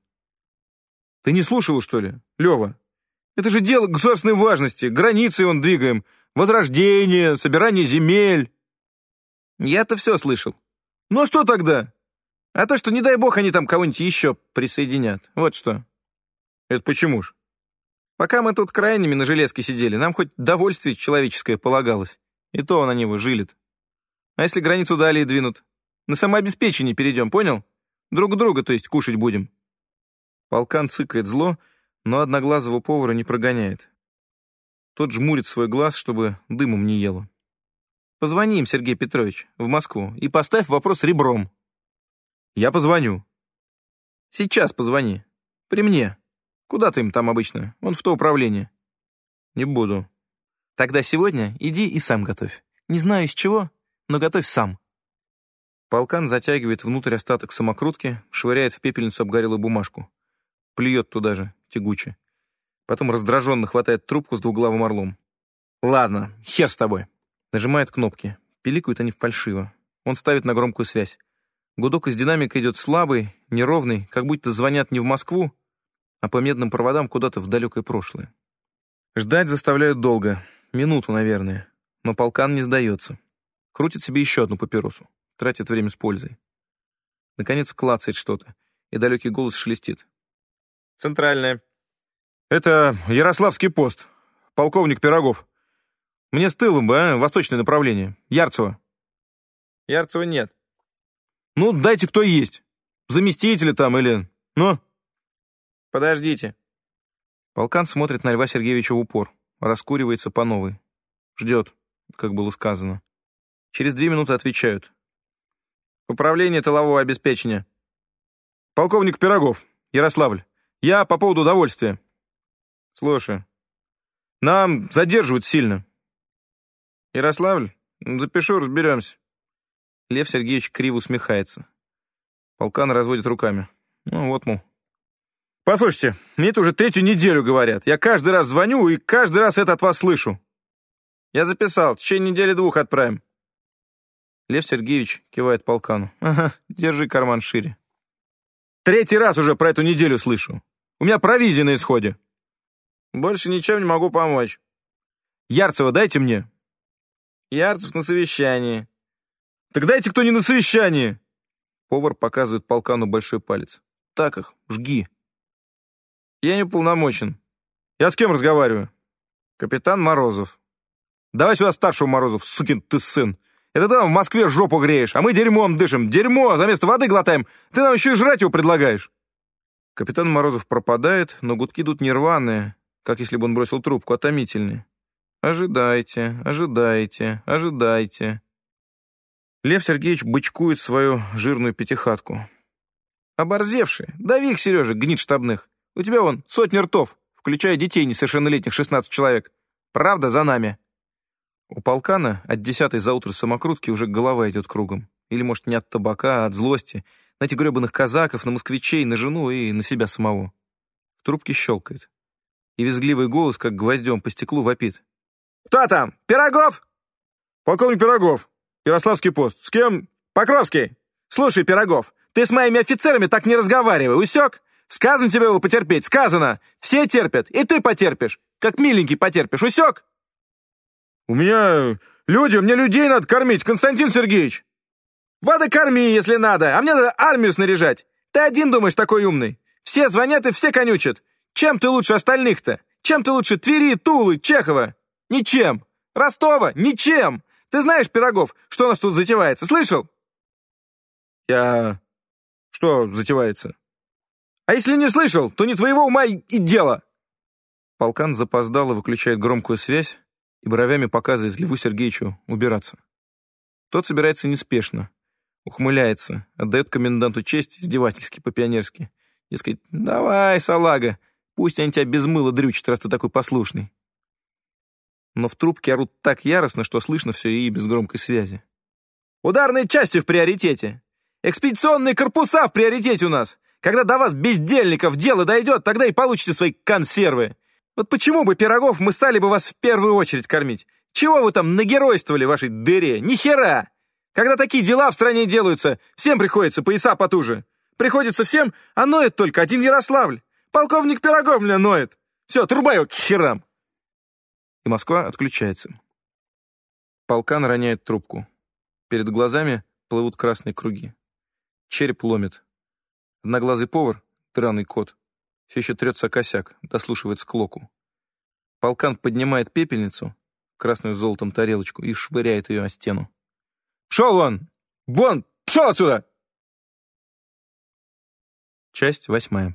«Ты не слушал, что ли, Лева? Это же дело государственной важности, границы вон двигаем, возрождение, собирание земель». «Я-то все слышал. Ну а что тогда? А то, что, не дай бог, они там кого-нибудь еще присоединят. Вот что». «Это почему ж?» «Пока мы тут крайними на железке сидели, нам хоть довольствие человеческое полагалось. И то на него жилит. А если границу далее двинут? На самообеспечение перейдем, понял? Друг друга, то есть, кушать будем». Полкан цыкает зло, но одноглазого повара не прогоняет. Тот жмурит свой глаз, чтобы дымом не ело. «Позвони им, Сергей Петрович, в Москву, и поставь вопрос ребром». «Я позвоню». «Сейчас позвони. При мне. Куда ты им там обычно? Вон в то управление». «Не буду». «Тогда сегодня иди и сам готовь. Не знаю из чего, но готовь сам». Полкан затягивает внутрь остаток самокрутки, швыряет в пепельницу обгорелую бумажку. Плюет туда же, тягуче. Потом раздраженно хватает трубку с двуглавым орлом. «Ладно, хер с тобой». Нажимает кнопки. Пиликают они фальшиво. Он ставит на громкую связь. Гудок из динамика идет слабый, неровный, как будто звонят не в Москву, а по медным проводам куда-то в далекое прошлое. Ждать заставляют долго. Минуту, наверное. Но Полкан не сдается. Крутит себе еще одну папиросу. Тратит время с пользой. Наконец клацает что-то, и далекий голос шелестит. «Центральная». «Это Ярославский пост. Полковник Пирогов. Мне с тылом бы, а? Восточное направление. Ярцево». «Ярцева нет». «Ну, дайте кто есть. Заместителя там или... Ну?» «Подождите». Полкан смотрит на Льва Сергеевича в упор. Раскуривается по новой. Ждет, как было сказано. Через 2 минуты отвечают. «Управление тылового обеспечения». «Полковник Пирогов, Ярославль. Я по поводу удовольствия». «Слушаю». «Нам задерживают сильно». «Ярославль? Запишу, разберемся». Лев Сергеевич криво усмехается. Полкан разводит руками. Ну вот, мол. «Послушайте, мне это уже 3-ю неделю говорят. Я каждый раз звоню и каждый раз это от вас слышу». «Я записал. В течение недели 2 отправим». Лев Сергеевич кивает Полкану. «Ага, держи карман шире». 3-й раз уже про эту неделю слышу. У меня провизия на исходе». «Больше ничем не могу помочь». Ярцева дайте мне». «Ярцев на совещании». «Так дайте, кто не на совещании». Повар показывает полкану большой палец. «Так их, жги». «Я не уполномочен». «Я с кем разговариваю?» «Капитан Морозов». «Давай сюда старшего Морозов, сукин ты сын. Это ты нам в Москве жопу греешь, а мы дерьмом дышим. Дерьмо, за место воды глотаем. Ты нам еще и жрать его предлагаешь». Капитан Морозов пропадает, но гудки идут нерваные, как если бы он бросил трубку, а томительные. «Ожидайте, ожидайте, ожидайте». Лев Сергеевич бычкует свою жирную пятихатку. «Оборзевший, дави их, Сережа, гнид штабных. У тебя вон сотни ртов, включая детей несовершеннолетних 16 человек. Правда за нами». У полкана от 10-й за утро самокрутки уже голова идет кругом. Или, может, не от табака, а от злости. На этих гребаных казаков, на москвичей, на жену и на себя самого. В трубке щелкает. И визгливый голос, как гвоздем по стеклу, вопит. «Кто там? Пирогов?» «Полковник Пирогов. Ярославский пост. С кем?» «Покровский. Слушай, Пирогов, ты с моими офицерами так не разговаривай, усек? Сказано тебе было потерпеть, сказано. Все терпят, и ты потерпишь. Как миленький потерпишь, усек?» «У меня люди, мне людей надо кормить, Константин Сергеевич». «Вот и корми, если надо, а мне надо армию снаряжать. Ты один думаешь такой умный. Все звонят и все конючат. Чем ты лучше остальных-то? Чем ты лучше Твери, Тулы, Чехова? Ничем. Ростова? Ничем. Ты знаешь, Пирогов, что у нас тут затевается? Слышал?» «Я... Что затевается?» «А если не слышал, то не твоего ума и дело». Полкан запоздало выключает громкую связь и бровями показывает Льву Сергеевичу убираться. Тот собирается неспешно, ухмыляется, отдает коменданту честь издевательски, по-пионерски. Дескать, давай, салага, пусть они тебя без мыла дрючат, раз ты такой послушный. Но в трубке орут так яростно, что слышно все и без громкой связи. «Ударные части в приоритете! Экспедиционные корпуса в приоритете у нас! Когда до вас, бездельников, дело дойдет, тогда и получите свои консервы! Вот почему бы, Пирогов, мы стали бы вас в первую очередь кормить? Чего вы там нагеройствовали в вашей дыре? Ни хера! Когда такие дела в стране делаются, всем приходится пояса потуже. Приходится всем, а ноет только один Ярославль. Полковник Пирогов меня ноет. Все, трубай его к херам!» И Москва отключается. Полкан роняет трубку. Перед глазами плывут красные круги. Череп ломит. Одноглазый повар, драный кот, все еще трется о косяк, дослушивает склоку. Полкан поднимает пепельницу, красную с золотом тарелочку, и швыряет ее о стену. «Пшел вон! Вон! Пшел отсюда!» Часть 8.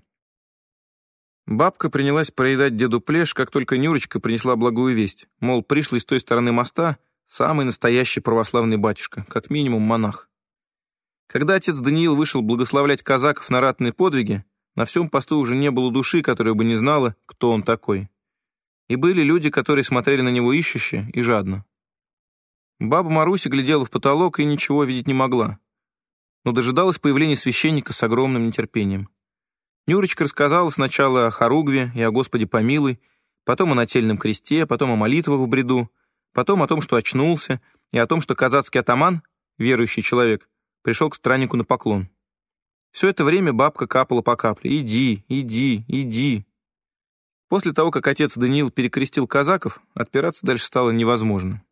Бабка принялась проедать деду плешь, как только Нюрочка принесла благую весть. Мол, пришлый с той стороны моста самый настоящий православный батюшка, как минимум монах. Когда отец Даниил вышел благословлять казаков на ратные подвиги, на всем посту уже не было души, которая бы не знала, кто он такой. И были люди, которые смотрели на него ищуще и жадно. Баба Маруся глядела в потолок и ничего видеть не могла, но дожидалась появления священника с огромным нетерпением. Нюрочка рассказала сначала о хоругве и о Господе помилуй, потом о нательном кресте, потом о молитвах в бреду, потом о том, что очнулся, и о том, что казацкий атаман, верующий человек, пришел к страннику на поклон. Все это время бабка капала по капле. «Иди, иди, иди». После того, как отец Даниил перекрестил казаков, отпираться дальше стало невозможно.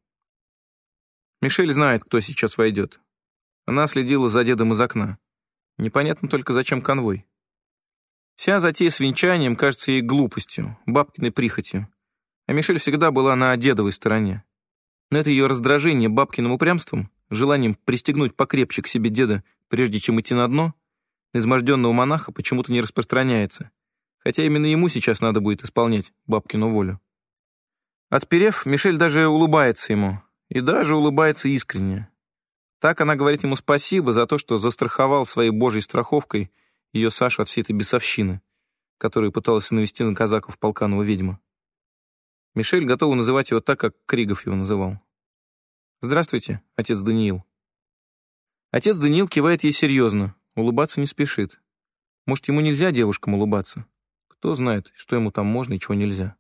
Мишель знает, кто сейчас войдет. Она следила за дедом из окна. Непонятно только, зачем конвой. Вся затея с венчанием кажется ей глупостью, бабкиной прихотью. А Мишель всегда была на дедовой стороне. Но это ее раздражение бабкиным упрямством, желанием пристегнуть покрепче к себе деда, прежде чем идти на дно, на изможденного монаха почему-то не распространяется, хотя именно ему сейчас надо будет исполнять бабкину волю. Отперев, Мишель даже улыбается ему, и даже улыбается искренне. Так она говорит ему спасибо за то, что застраховал своей божьей страховкой ее Сашу от всей этой бесовщины, которую пыталась навести на казаков полканова ведьма. Мишель готова называть его так, как Кригов его называл. «Здравствуйте, отец Даниил». Отец Даниил кивает ей серьезно, улыбаться не спешит. Может, ему нельзя девушкам улыбаться? Кто знает, что ему там можно и чего нельзя.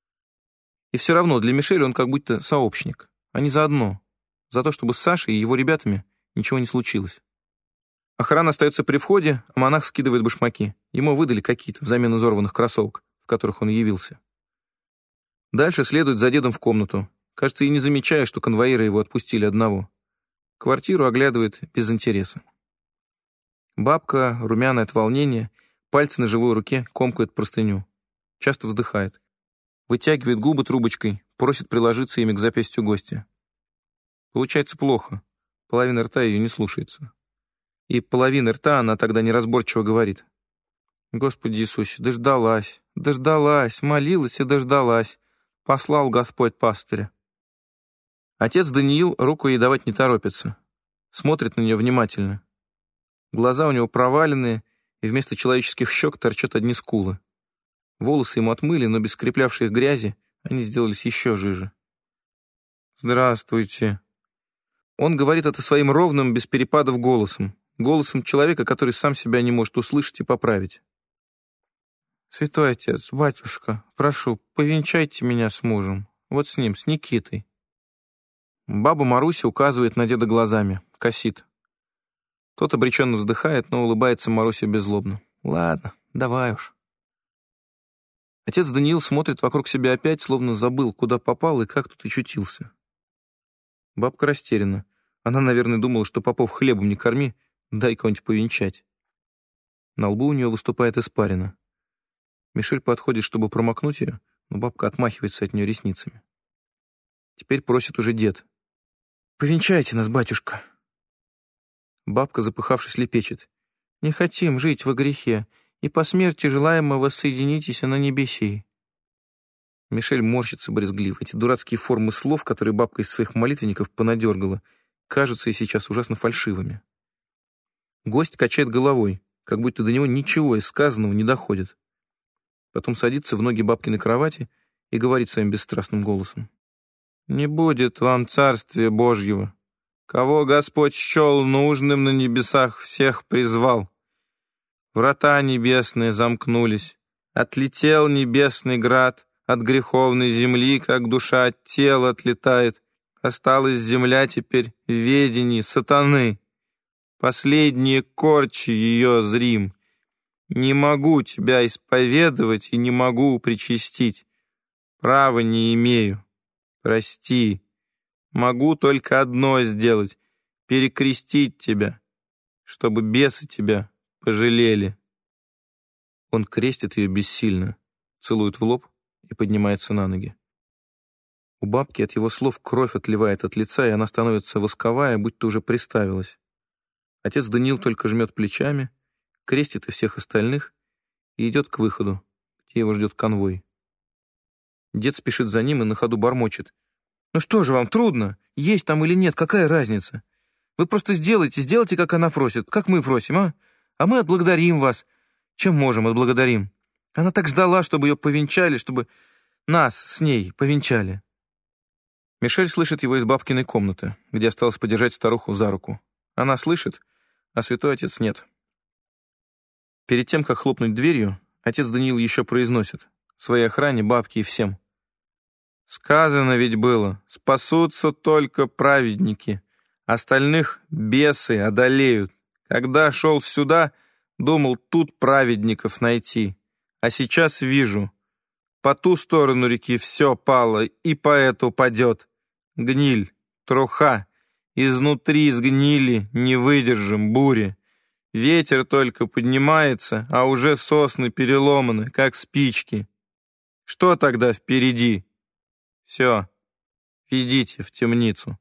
И все равно для Мишеля он как будто сообщник. Они заодно. За то, чтобы с Сашей и его ребятами ничего не случилось. Охрана остается при входе, а монах скидывает башмаки. Ему выдали какие-то взамен изорванных кроссовок, в которых он явился. Дальше следует за дедом в комнату. Кажется, и не замечая, что конвоиры его отпустили одного. Квартиру оглядывает без интереса. Бабка, румяная от волнения, пальцы на живой руке комкает простыню. Часто вздыхает. Вытягивает губы трубочкой, просит приложиться ими к запястью гостя. Получается плохо. Половина рта ее не слушается. И половина рта она тогда неразборчиво говорит. «Господи Иисусе, дождалась, молилась и дождалась. Послал Господь пастыря». Отец Даниил руку ей давать не торопится. Смотрит на нее внимательно. Глаза у него проваленные, и вместо человеческих щек торчат одни скулы. Волосы ему отмыли, но без скреплявшей их грязи они сделались еще жиже. «Здравствуйте». Он говорит это своим ровным, без перепадов голосом. Голосом человека, который сам себя не может услышать и поправить. «Святой отец, батюшка, прошу, повенчайте меня с мужем. Вот с ним, с Никитой». Баба Маруся указывает на деда глазами, косит. Тот обреченно вздыхает, но улыбается Маруся беззлобно. «Ладно, давай уж». Отец Даниил смотрит вокруг себя опять, словно забыл, куда попал и как тут очутился. Бабка растеряна. Она, наверное, думала, что попов хлебом не корми, дай кого-нибудь повенчать. На лбу у нее выступает испарина. Мишель подходит, чтобы промокнуть ее, но бабка отмахивается от нее ресницами. Теперь просит уже дед. «Повенчайте нас, батюшка». Бабка, запыхавшись, лепечет. «Не хотим жить во грехе, и по смерти желаемо воссоединитесь на небеси». Мишель морщится брезгливо. Эти дурацкие формы слов, которые бабка из своих молитвенников понадергала, кажутся и сейчас ужасно фальшивыми. Гость качает головой, как будто до него ничего из сказанного не доходит. Потом садится в ноги бабкиной кровати и говорит своим бесстрастным голосом. «Не будет вам царствия Божьего. Кого Господь счел нужным на небесах, всех призвал. Врата небесные замкнулись. Отлетел небесный град от греховной земли, как душа от тела отлетает. Осталась земля теперь в ведении сатаны. Последние корчи ее зрим. Не могу тебя исповедовать и не могу причастить. Права не имею. Прости. Могу только одно сделать — перекрестить тебя, чтобы бесы тебя пожалели». Он крестит ее бессильно, целует в лоб и поднимается на ноги. У бабки от его слов кровь отливает от лица, и она становится восковая, будто уже приставилась. Отец Даниил только жмет плечами, крестит и всех остальных и идет к выходу, где его ждет конвой. Дед спешит за ним и на ходу бормочет. «Ну что же вам, трудно? Есть там или нет, какая разница? Вы просто сделайте, как она просит, как мы просим, а? А мы отблагодарим вас. Чем можем, отблагодарим. Она так ждала, чтобы ее повенчали, чтобы нас с ней повенчали». Мишель слышит его из бабкиной комнаты, где осталось подержать старуху за руку. Она слышит, а святой отец нет. Перед тем, как хлопнуть дверью, отец Даниил еще произносит своей охране, бабке и всем. «Сказано ведь было, спасутся только праведники, остальных бесы одолеют. Когда шел сюда, думал тут праведников найти, а сейчас вижу, по ту сторону реки все пало и по эту падет. Гниль, труха, изнутри сгнили, не выдержим бури. Ветер только поднимается, а уже сосны переломаны, как спички. Что тогда впереди? Все, идите в темницу».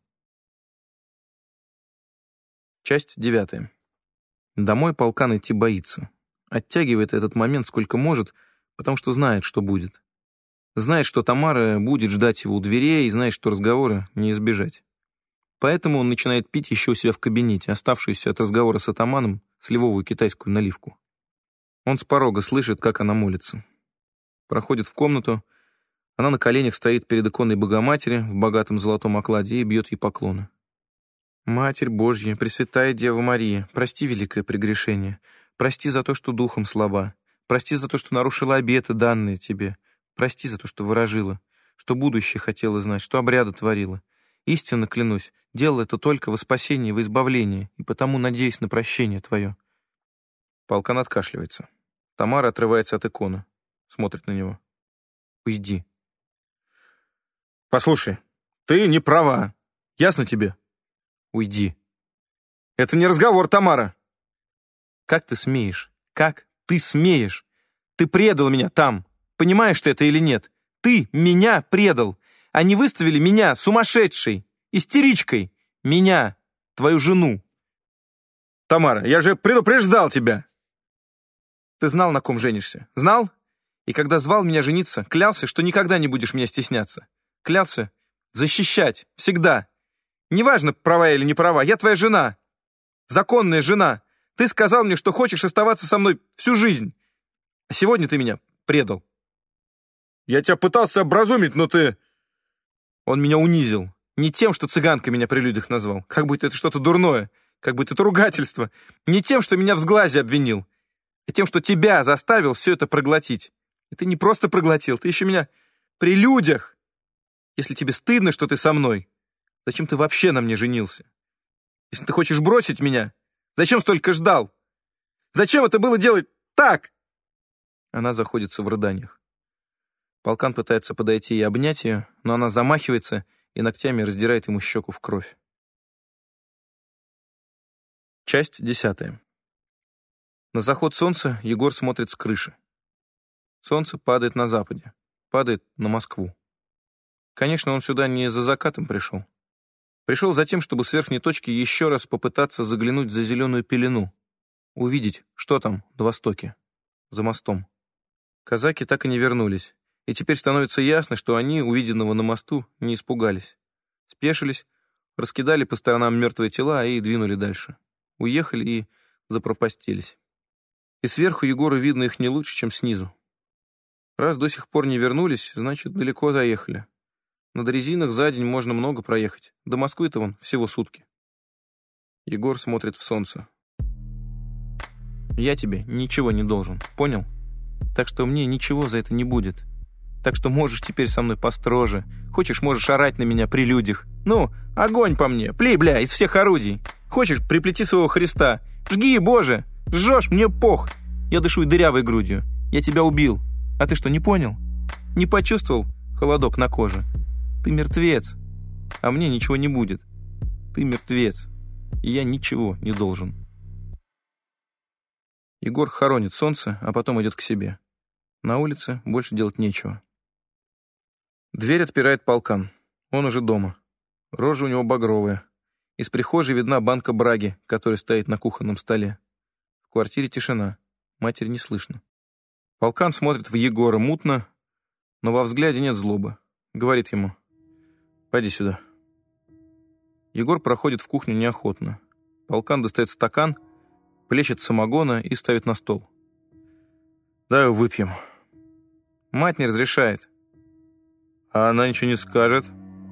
Часть 9. Домой полкан идти боится. Оттягивает этот момент сколько может, потому что знает, что будет. Знает, что Тамара будет ждать его у дверей, и знает, что разговора не избежать. Поэтому он начинает пить еще у себя в кабинете, оставшуюся от разговора с атаманом, сливовую китайскую наливку. Он с порога слышит, как она молится. Проходит в комнату. Она на коленях стоит перед иконой Богоматери в богатом золотом окладе и бьет ей поклоны. «Матерь Божья, Пресвятая Дева Мария, прости великое прегрешение. Прости за то, что духом слаба. Прости за то, что нарушила обеты, данные тебе. Прости за то, что выражила, что будущее хотела знать, что обряды творила. Истинно клянусь, делала это только во спасение, во избавление, и потому надеюсь на прощение твое». Полкан откашливается. Тамара отрывается от иконы, смотрит на него. «Уйди». Послушай, ты не права. Ясно тебе? Уйди. Это не разговор, Тамара. Как ты смеешь? Как ты смеешь? Ты предал меня там. Понимаешь ты это или нет? Ты меня предал. Они выставили меня сумасшедшей, истеричкой. Меня, твою жену. Тамара, я же предупреждал тебя. Ты знал, на ком женишься? Знал? И когда звал меня жениться, клялся, что никогда не будешь меня стесняться. Клялся защищать. Всегда. Неважно, права или не права, я твоя жена. Законная жена. Ты сказал мне, что хочешь оставаться со мной всю жизнь. А сегодня ты меня предал. Я тебя пытался образумить, но ты... Он меня унизил. Не тем, что цыганка меня при людях назвал. Как будто это что-то дурное. Как будто это ругательство. Не тем, что меня в сглазе обвинил. А тем, что тебя заставил все это проглотить. И ты не просто проглотил, ты еще меня при людях. Если тебе стыдно, что ты со мной, зачем ты вообще на мне женился? Если ты хочешь бросить меня, зачем столько ждал? Зачем это было делать так? Она заходится в рыданиях. Полкан пытается подойти и обнять ее, но она замахивается и ногтями раздирает ему щеку в кровь. Часть 10. На заход солнца Егор смотрит с крыши. Солнце падает на западе, падает на Москву. Конечно, он сюда не за закатом пришел. Пришел за тем, чтобы с верхней точки еще раз попытаться заглянуть за зеленую пелену, увидеть, что там на востоке, за мостом. Казаки так и не вернулись, и теперь становится ясно, что они, увиденного на мосту, не испугались. Спешились, раскидали по сторонам мертвые тела и двинули дальше. Уехали и запропастились. И сверху Егору видно их не лучше, чем снизу. Раз до сих пор не вернулись, значит, далеко заехали. На дрезинах за день можно много проехать. До Москвы-то вон всего сутки. Егор смотрит в солнце. Я тебе ничего не должен, понял? Так что мне ничего за это не будет. Так что можешь теперь со мной построже. Хочешь, можешь орать на меня при людях. Ну, огонь по мне, плей, бля, из всех орудий. Хочешь, приплети своего Христа. Жги, Боже, жжешь, мне пох. Я дышу дырявой грудью. Я тебя убил. А ты что, не понял? Не почувствовал холодок на коже? Ты мертвец, а мне ничего не будет. Ты мертвец, и я ничего не должен. Егор хоронит солнце, а потом идет к себе. На улице больше делать нечего. Дверь отпирает полкан. Он уже дома. Рожа у него багровая. Из прихожей видна банка браги, которая стоит на кухонном столе. В квартире тишина. Матери не слышно. Полкан смотрит в Егора мутно, но во взгляде нет злобы. Говорит ему: «Пойди сюда». Егор проходит в кухню неохотно. Полкан достает стакан, плещет самогона и ставит на стол. «Дай выпьем». Мать не разрешает. «А она ничего не скажет?»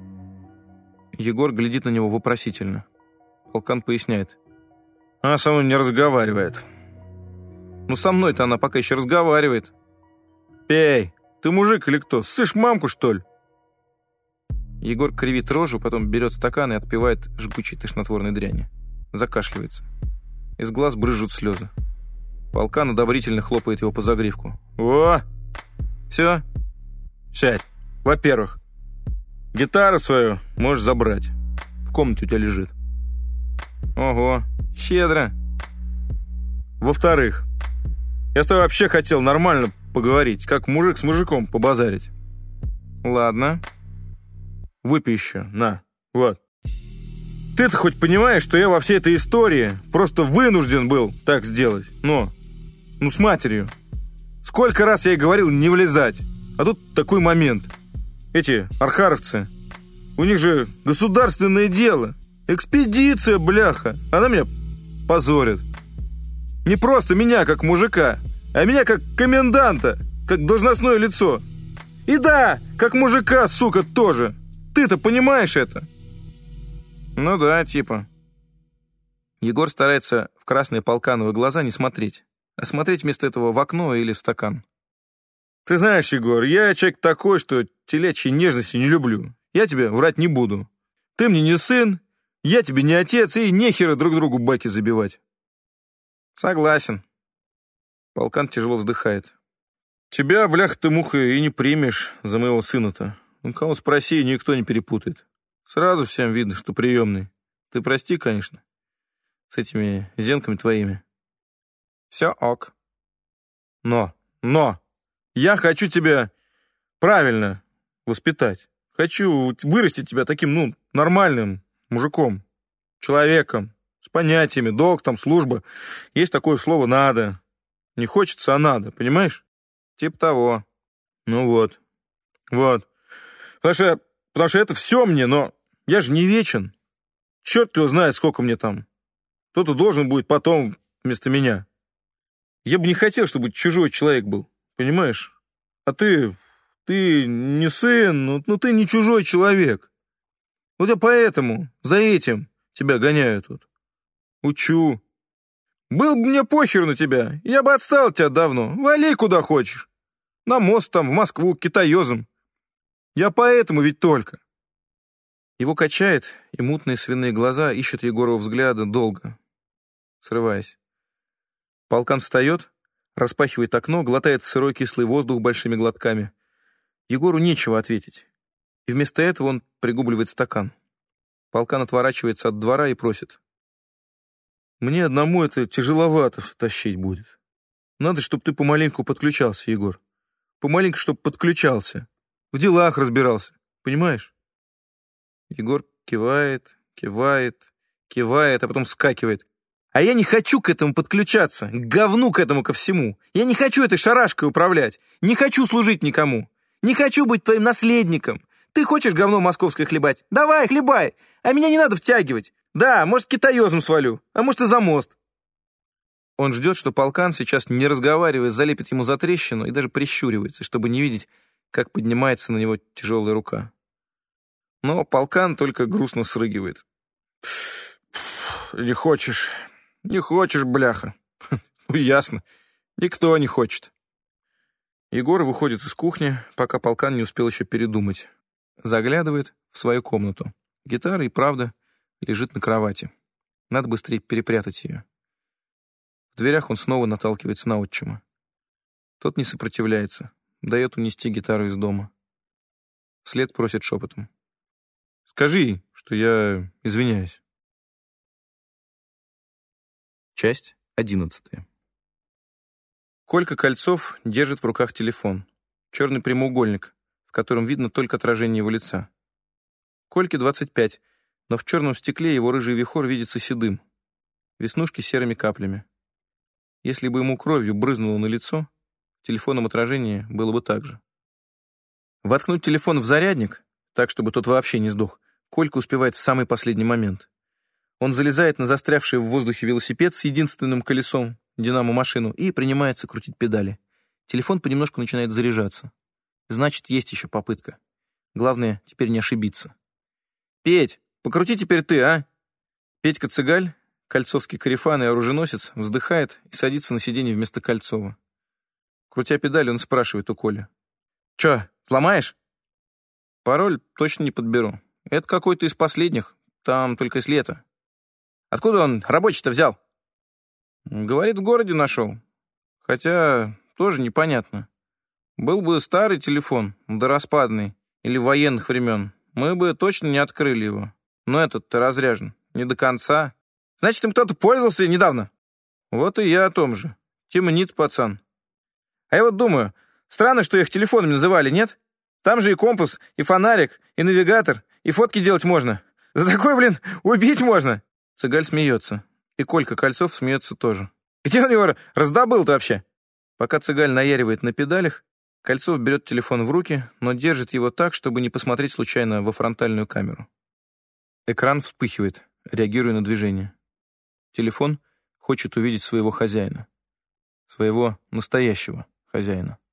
Егор глядит на него вопросительно. Полкан поясняет: «Она со мной не разговаривает». «Ну, со мной-то она пока еще разговаривает». «Пей! Ты мужик или кто? Ссышь мамку, что ли?» Егор кривит рожу, потом берет стакан и отпивает жгучей тошнотворной дряни. Закашливается. Из глаз брызжут слезы. Полкан одобрительно хлопает его по загривку. «О! Все? Сядь. Во-первых, гитару свою можешь забрать. В комнате у тебя лежит». «Ого, щедро». «Во-вторых, я с тобой вообще хотел нормально поговорить, как мужик с мужиком побазарить». «Ладно. Выпей еще, на, вот. Ты-то хоть понимаешь, что я во всей этой истории просто вынужден был так сделать? Ну, с матерью. Сколько раз я ей говорил не влезать, а тут такой момент. Эти архаровцы, у них же государственное дело, экспедиция, бляха, она меня позорит. Не просто меня как мужика, а меня как коменданта, как должностное лицо. И да, как мужика, сука, тоже. Ты-то понимаешь это?» «Ну да, типа». Егор старается в красные полкановые глаза не смотреть, а смотреть вместо этого в окно или в стакан. «Ты знаешь, Егор, я человек такой, что телячьей нежности не люблю. Я тебе врать не буду. Ты мне не сын, я тебе не отец, и нехера друг другу баки забивать». «Согласен». Полкан тяжело вздыхает. «Тебя, бляха ты, муха, и не примешь за моего сына-то. Ну, кого спроси, никто не перепутает. Сразу всем видно, что приемный. Ты прости, конечно, с этими зенками твоими. Все ок. Но, я хочу тебя правильно воспитать. Хочу вырастить тебя таким, нормальным мужиком, человеком, с понятиями, долг там, служба. Есть такое слово «надо». Не хочется, а надо, понимаешь? Типа того. Ну вот. Потому что это все мне, но я же не вечен. Черт его знает, сколько мне там. Кто-то должен будет потом вместо меня. Я бы не хотел, чтобы чужой человек был, понимаешь? А ты не сын, но ты не чужой человек. Вот я поэтому, за этим тебя гоняю тут. Учу. Был бы мне похер на тебя, я бы отстал от тебя давно. Вали куда хочешь. На мост там, в Москву, к китаёзам. Я поэтому ведь только. Его качает, и мутные свиные глаза ищут Егорова взгляда долго, срываясь. Полкан встает, распахивает окно, глотает сырой кислый воздух большими глотками. Егору нечего ответить. И вместо этого он пригубливает стакан. Полкан отворачивается от двора и просит. Мне одному это тяжеловато тащить будет. Надо, чтобы ты помаленьку подключался, Егор. Помаленьку, чтобы подключался. В делах разбирался. Понимаешь? Егор кивает, а потом вскакивает. А я не хочу к этому подключаться, к говну к этому ко всему. Я не хочу этой шарашкой управлять. Не хочу служить никому. Не хочу быть твоим наследником. Ты хочешь говно московское хлебать? Давай, хлебай. А меня не надо втягивать. Да, может, китаёзом свалю, а может, и за мост. Он ждет, что полкан сейчас, не разговаривая, залепит ему за трещину и даже прищуривается, чтобы не видеть, как поднимается на него тяжелая рука. Но полкан только грустно срыгивает. Не хочешь, бляха. Ну, ясно, никто не хочет. Егор выходит из кухни, пока полкан не успел еще передумать. Заглядывает в свою комнату. Гитара и правда лежит на кровати. Надо быстрее перепрятать ее. В дверях он снова наталкивается на отчима. Тот не сопротивляется, дает унести гитару из дома. Вслед просит шепотом. «Скажи, что я извиняюсь». Часть 11. Колька Кольцов держит в руках телефон. Черный прямоугольник, в котором видно только отражение его лица. Кольке 25, но в черном стекле его рыжий вихор видится седым. Веснушки серыми каплями. Если бы ему кровью брызнуло на лицо, в телефонном отражении было бы так же. Воткнуть телефон в зарядник, так, чтобы тот вообще не сдох, Колька успевает в самый последний момент. Он залезает на застрявший в воздухе велосипед с единственным колесом, динамо-машину, и принимается крутить педали. Телефон понемножку начинает заряжаться. Значит, есть еще попытка. Главное, теперь не ошибиться. «Петь, покрути теперь ты, а?» Петька Цыгаль, кольцовский корефан и оруженосец, вздыхает и садится на сиденье вместо Кольцова. Крутя педали, он спрашивает у Коли. «Чё, сломаешь?» «Пароль точно не подберу. Это какой-то из последних. Там только с лета». «Откуда он рабочий-то взял?» «Говорит, в городе нашел. Хотя тоже непонятно. Был бы старый телефон, дораспадный, или военных времен, мы бы точно не открыли его. Но этот-то разряжен. Не до конца. Значит, им кто-то пользовался недавно?» «Вот и я о том же. Темнит, пацан». «А я вот думаю, странно, что их телефонами называли, нет? Там же и компас, и фонарик, и навигатор, и фотки делать можно. За такой, убить можно!» Цыгаль смеется. И Колька Кольцов смеется тоже. «Где он его раздобыл-то вообще?» Пока Цыгаль наяривает на педалях, Кольцов берет телефон в руки, но держит его так, чтобы не посмотреть случайно во фронтальную камеру. Экран вспыхивает, реагируя на движение. Телефон хочет увидеть своего хозяина. Своего настоящего хозяина.